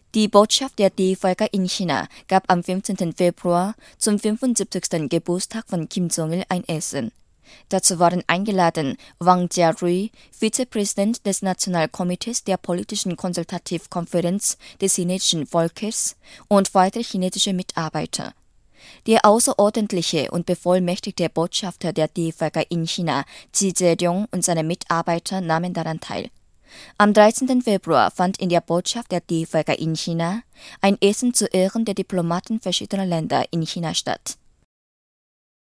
Die Botschaft der Die-Völker in China gab am 15. Februar zum 75. Geburtstag von Kim Jong-il ein Essen. Dazu waren eingeladen Wang Jiarui, Vizepräsident des Nationalkomitees der politischen Konsultativkonferenz des chinesischen Volkes, und weitere chinesische Mitarbeiter. Der außerordentliche und bevollmächtigte Botschafter der Die-Völker in China, Ji Zedong, und seine Mitarbeiter nahmen daran teil. Am 13. Februar fand in der Botschaft der Die-Völker in China ein Essen zu Ehren der Diplomaten verschiedener Länder in China statt.